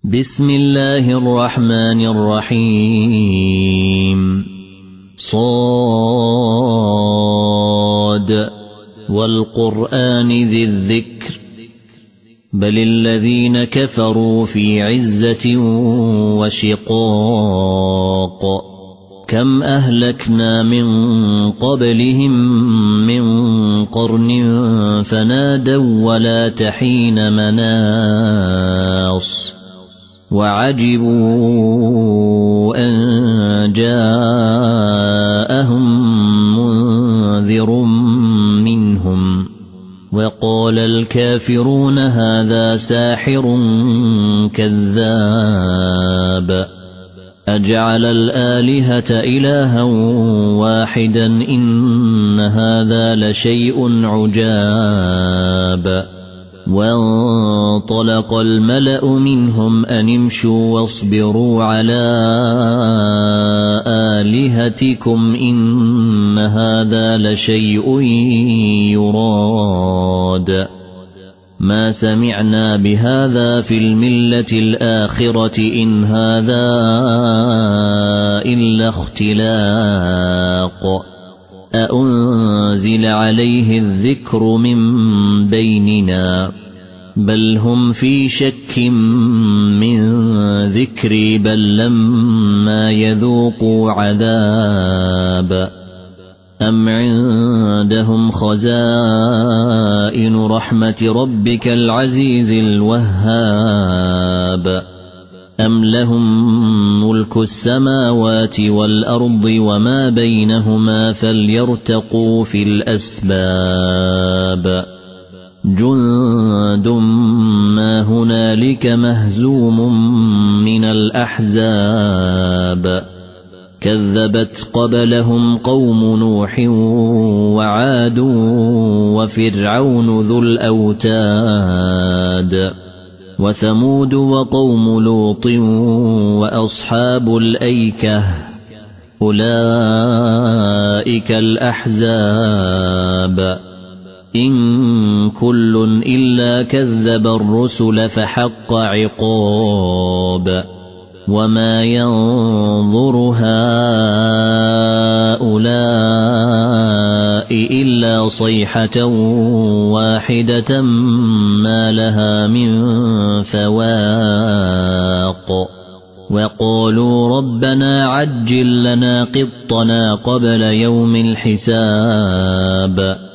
بسم الله الرحمن الرحيم صاد والقرآن ذي الذكر بل الذين كفروا في عزة وشقاق كم أهلكنا من قبلهم من قرن فنادوا ولا تحين مناص وعجبوا أن جاءهم منذر منهم وقال الكافرون هذا ساحر كذاب أجعل الآلهة إلها واحدا إن هذا لشيء عجاب وانطلق الملأ منهم أن امشوا واصبروا على آلهتكم إن هذا لشيء يراد ما سمعنا بهذا في الملة الآخرة إن هذا إلا اختلاق أأنزل عليه الذكر من بيننا بل هم في شك من ذكري بل لما يذوقوا عذاب أم عندهم خزائن رحمة ربك العزيز الوهاب أم لهم ملك السماوات والأرض وما بينهما فليرتقوا في الأسباب جند ما هنالك مهزوم من الأحزاب كذبت قبلهم قوم نوح وعاد وفرعون ذو الأوتاد وثمود وقوم لوط وأصحاب الأيكة أولئك الأحزاب إن كل إلا كذب الرسل فحق عقاب وما ينظر هؤلاء إلا صيحة واحدة ما لها من فواق وقالوا ربنا عجل لنا قطنا قبل يوم الحساب